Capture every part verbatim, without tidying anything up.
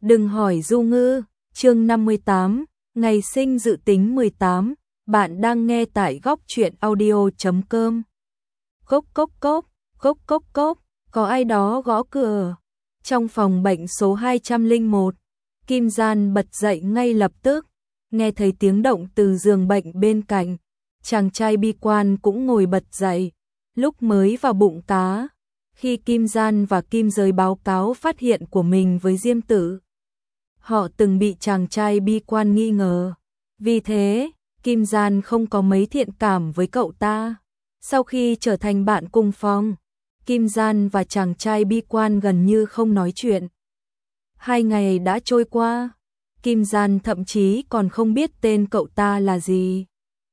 Đừng hỏi Du Ngư, chương năm mươi tám, ngày sinh dự tính mười tám, bạn đang nghe tại góc truyện audio chấm com. Cốc cốc cốc, cốc cốc cốc, có ai đó gõ cửa. Trong phòng bệnh số hai trăm lẻ một, Kim Gian bật dậy ngay lập tức, nghe thấy tiếng động từ giường bệnh bên cạnh. Chàng trai bi quan cũng ngồi bật dậy, lúc mới vào bụng tá. Khi Kim Gian và Kim Giới báo cáo phát hiện của mình với Diêm Tử, họ từng bị chàng trai bi quan nghi ngờ. Vì thế, Kim Gian không có mấy thiện cảm với cậu ta. Sau khi trở thành bạn cùng phòng, Kim Gian và chàng trai bi quan gần như không nói chuyện. Hai ngày đã trôi qua, Kim Gian thậm chí còn không biết tên cậu ta là gì.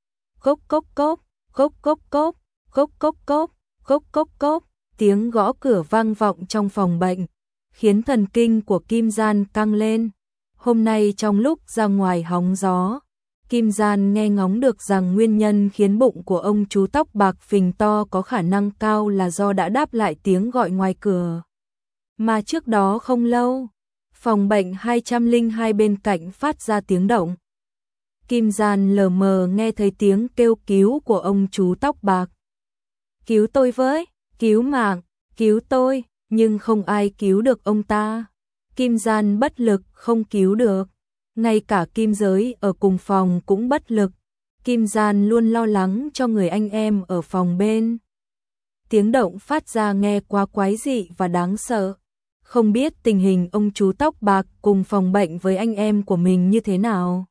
Cốc cốc cốc, cốc cốc cốc, cốc cốc cốc, cốc cốc cốc, tiếng gõ cửa vang vọng trong phòng bệnh, khiến thần kinh của Kim Gian căng lên. Hôm nay trong lúc ra ngoài hóng gió, Kim Gian nghe ngóng được rằng nguyên nhân khiến bụng của ông chú tóc bạc phình to có khả năng cao là do đã đáp lại tiếng gọi ngoài cửa. Mà trước đó không lâu, phòng bệnh hai trăm lẻ hai bên cạnh phát ra tiếng động. Kim Gian lờ mờ nghe thấy tiếng kêu cứu của ông chú tóc bạc. Cứu tôi với, cứu mạng, cứu tôi, nhưng không ai cứu được ông ta. Kim Gian bất lực không cứu được. Ngay cả Kim Giới ở cùng phòng cũng bất lực. Kim Gian luôn lo lắng cho người anh em ở phòng bên. Tiếng động phát ra nghe quá quái dị và đáng sợ. Không biết tình hình ông chú tóc bạc cùng phòng bệnh với anh em của mình như thế nào.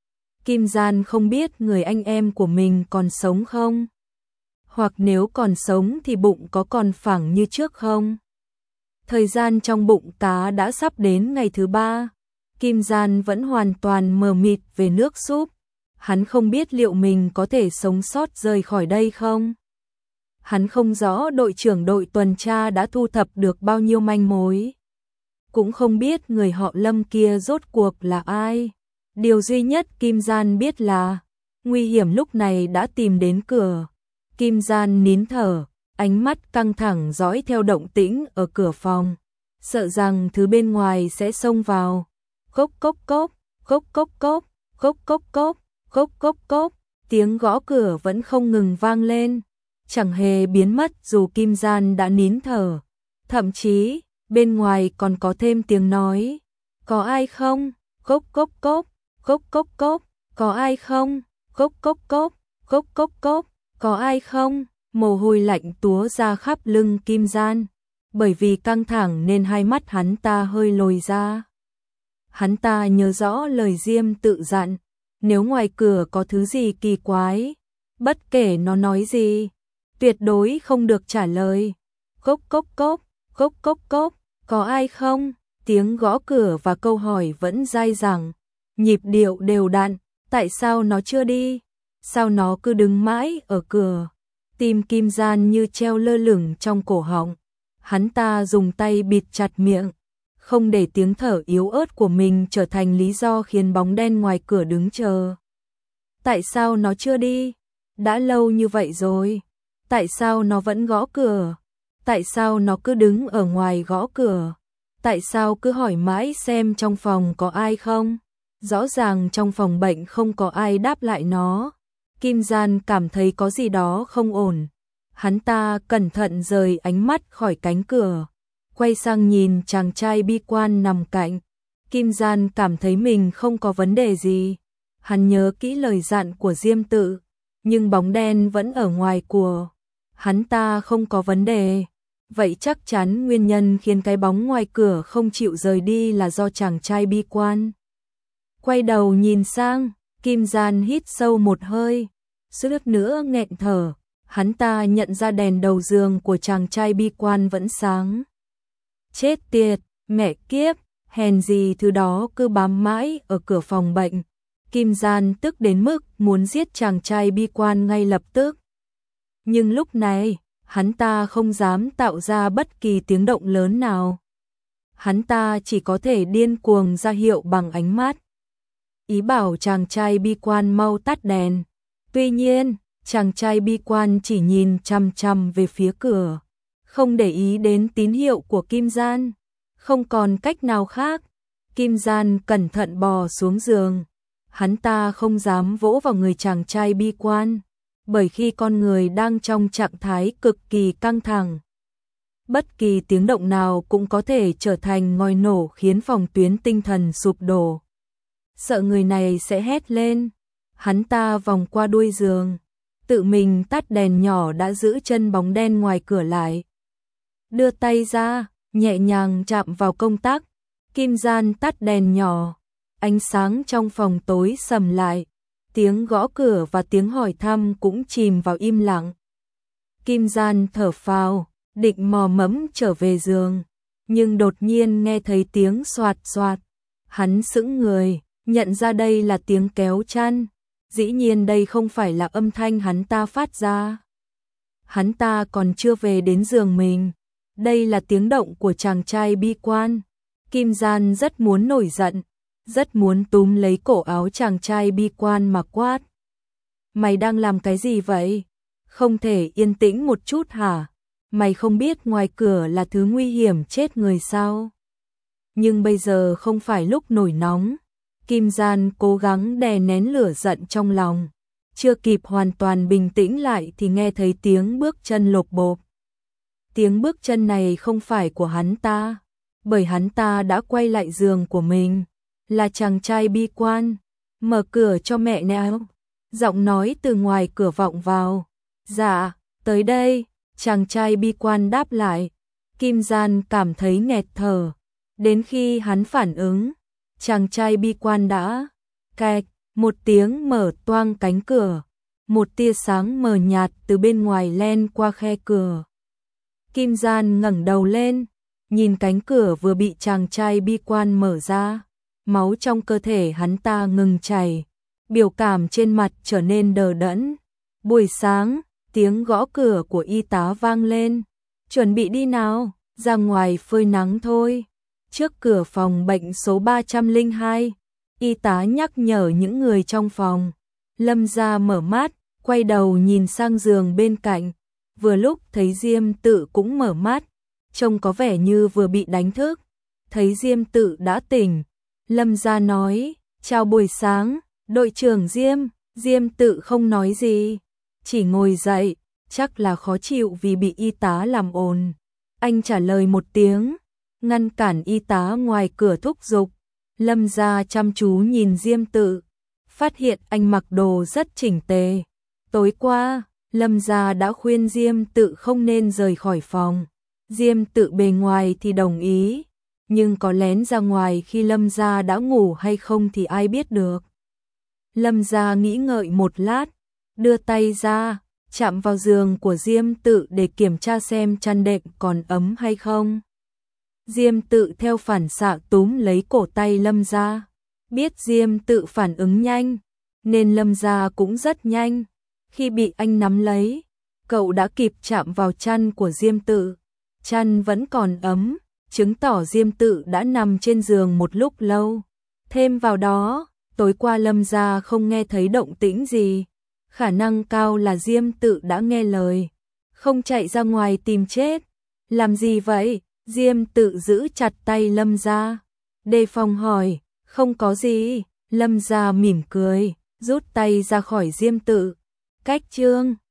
Kim Gian không biết người anh em của mình còn sống không? Hoặc nếu còn sống thì bụng có còn phẳng như trước không? Thời gian trong bụng cá đã sắp đến ngày thứ ba. Kim Gian vẫn hoàn toàn mờ mịt về nước súp. Hắn không biết liệu mình có thể sống sót rời khỏi đây không? Hắn không rõ đội trưởng đội tuần tra đã thu thập được bao nhiêu manh mối. Cũng không biết người họ Lâm kia rốt cuộc là ai. Điều duy nhất Kim Gian biết là nguy hiểm lúc này đã tìm đến cửa. Kim Gian nín thở, ánh mắt căng thẳng dõi theo động tĩnh ở cửa phòng, sợ rằng thứ bên ngoài sẽ xông vào. Cốc cốc cốc, cốc cốc cốc, cốc cốc cốc, cốc cốc cốc, tiếng gõ cửa vẫn không ngừng vang lên, chẳng hề biến mất dù Kim Gian đã nín thở. Thậm chí, bên ngoài còn có thêm tiếng nói. Có ai không? Cốc cốc cốc, cốc cốc cốc, có ai không? Cốc cốc cốc, cốc cốc cốc, có ai không? Mồ hôi lạnh túa ra khắp lưng Kim Gian, bởi vì căng thẳng nên hai mắt hắn ta hơi lồi ra. Hắn ta nhớ rõ lời Diêm tự dặn, nếu ngoài cửa có thứ gì kỳ quái, bất kể nó nói gì, tuyệt đối không được trả lời. Cốc cốc cốc, cốc cốc cốc, có ai không? Tiếng gõ cửa và câu hỏi vẫn dai dẳng, nhịp điệu đều đặn. Tại sao nó chưa đi? Sao nó cứ đứng mãi ở cửa? Tim Kim Gian như treo lơ lửng trong cổ họng. Hắn ta dùng tay bịt chặt miệng, không để tiếng thở yếu ớt của mình trở thành lý do khiến bóng đen ngoài cửa đứng chờ. Tại sao nó chưa đi? Đã lâu như vậy rồi. Tại sao nó vẫn gõ cửa? Tại sao nó cứ đứng ở ngoài gõ cửa? Tại sao cứ hỏi mãi xem trong phòng có ai không? Rõ ràng trong phòng bệnh không có ai đáp lại nó. Kim Gian cảm thấy có gì đó không ổn. Hắn ta cẩn thận rời ánh mắt khỏi cánh cửa, quay sang nhìn chàng trai bi quan nằm cạnh. Kim Gian cảm thấy mình không có vấn đề gì. Hắn nhớ kỹ lời dặn của Diêm Tự, nhưng bóng đen vẫn ở ngoài của. Hắn ta không có vấn đề. Vậy chắc chắn nguyên nhân khiến cái bóng ngoài cửa không chịu rời đi là do chàng trai bi quan. Quay đầu nhìn sang, Kim Gian hít sâu một hơi, suýt nữa nghẹn thở. Hắn ta nhận ra đèn đầu giường của chàng trai bi quan vẫn sáng. Chết tiệt, mẹ kiếp, hèn gì thứ đó cứ bám mãi ở cửa phòng bệnh. Kim Gian tức đến mức muốn giết chàng trai bi quan ngay lập tức. Nhưng lúc này, hắn ta không dám tạo ra bất kỳ tiếng động lớn nào. Hắn ta chỉ có thể điên cuồng ra hiệu bằng ánh mắt, ý bảo chàng trai bi quan mau tắt đèn. Tuy nhiên, chàng trai bi quan chỉ nhìn chằm chằm về phía cửa, không để ý đến tín hiệu của Kim Gian. Không còn cách nào khác, Kim Gian cẩn thận bò xuống giường. Hắn ta không dám vỗ vào người chàng trai bi quan, bởi khi con người đang trong trạng thái cực kỳ căng thẳng, bất kỳ tiếng động nào cũng có thể trở thành ngòi nổ khiến phòng tuyến tinh thần sụp đổ. Sợ người này sẽ hét lên, hắn ta vòng qua đuôi giường, tự mình tắt đèn nhỏ đã giữ chân bóng đen ngoài cửa lại. Đưa tay ra, nhẹ nhàng chạm vào công tắc, Kim Gian tắt đèn nhỏ, ánh sáng trong phòng tối sầm lại, tiếng gõ cửa và tiếng hỏi thăm cũng chìm vào im lặng. Kim Gian thở phào, định mò mẫm trở về giường, nhưng đột nhiên nghe thấy tiếng xoạt xoạt. Hắn sững người, nhận ra đây là tiếng kéo chăn. Dĩ nhiên đây không phải là âm thanh hắn ta phát ra. Hắn ta còn chưa về đến giường mình. Đây là tiếng động của chàng trai bi quan. Kim Gian rất muốn nổi giận, rất muốn túm lấy cổ áo chàng trai bi quan mà quát. Mày đang làm cái gì vậy? Không thể yên tĩnh một chút hả? Mày không biết ngoài cửa là thứ nguy hiểm chết người sao? Nhưng bây giờ không phải lúc nổi nóng. Kim Gian cố gắng đè nén lửa giận trong lòng. Chưa kịp hoàn toàn bình tĩnh lại thì nghe thấy tiếng bước chân lộp bộp. Tiếng bước chân này không phải của hắn ta, bởi hắn ta đã quay lại giường của mình. Là chàng trai bi quan. Mở cửa cho mẹ nào. Giọng nói từ ngoài cửa vọng vào. Dạ, tới đây. Chàng trai bi quan đáp lại. Kim Gian cảm thấy nghẹt thở. Đến khi hắn phản ứng, chàng trai bi quan đã kẹt một tiếng mở toang cánh cửa. Một tia sáng mờ nhạt từ bên ngoài len qua khe cửa. Kim Gian ngẩng đầu lên, nhìn cánh cửa vừa bị chàng trai bi quan mở ra. Máu trong cơ thể hắn ta ngừng chảy, biểu cảm trên mặt trở nên đờ đẫn. Buổi sáng, tiếng gõ cửa của y tá vang lên. Chuẩn bị đi nào, ra ngoài phơi nắng thôi. Trước cửa phòng bệnh số ba trăm lẻ hai, y tá nhắc nhở những người trong phòng. Lâm Gia mở mắt, quay đầu nhìn sang giường bên cạnh. Vừa lúc thấy Diêm Tự cũng mở mắt, trông có vẻ như vừa bị đánh thức. Thấy Diêm Tự đã tỉnh, Lâm Gia nói, chào buổi sáng, đội trưởng Diêm. Diêm Tự không nói gì, chỉ ngồi dậy, chắc là khó chịu vì bị y tá làm ồn. Anh trả lời một tiếng, ngăn cản y tá ngoài cửa thúc giục. Lâm Gia chăm chú nhìn Diêm Tự, phát hiện anh mặc đồ rất chỉnh tề. Tối qua, Lâm Gia đã khuyên Diêm Tự không nên rời khỏi phòng. Diêm Tự bề ngoài thì đồng ý, nhưng có lén ra ngoài khi Lâm Gia đã ngủ hay không thì ai biết được. Lâm Gia nghĩ ngợi một lát, đưa tay ra, chạm vào giường của Diêm Tự để kiểm tra xem chăn đệm còn ấm hay không. Diêm Tự theo phản xạ túm lấy cổ tay Lâm Gia. Biết Diêm Tự phản ứng nhanh, nên Lâm Gia cũng rất nhanh. Khi bị anh nắm lấy, cậu đã kịp chạm vào chăn của Diêm Tự. Chăn vẫn còn ấm, chứng tỏ Diêm Tự đã nằm trên giường một lúc lâu. Thêm vào đó, tối qua Lâm Gia không nghe thấy động tĩnh gì. Khả năng cao là Diêm Tự đã nghe lời, không chạy ra ngoài tìm chết. Làm gì vậy? Diêm Tự giữ chặt tay Lâm Gia, đề phòng hỏi. Không có gì. Lâm Gia mỉm cười, rút tay ra khỏi Diêm Tự. Cách chương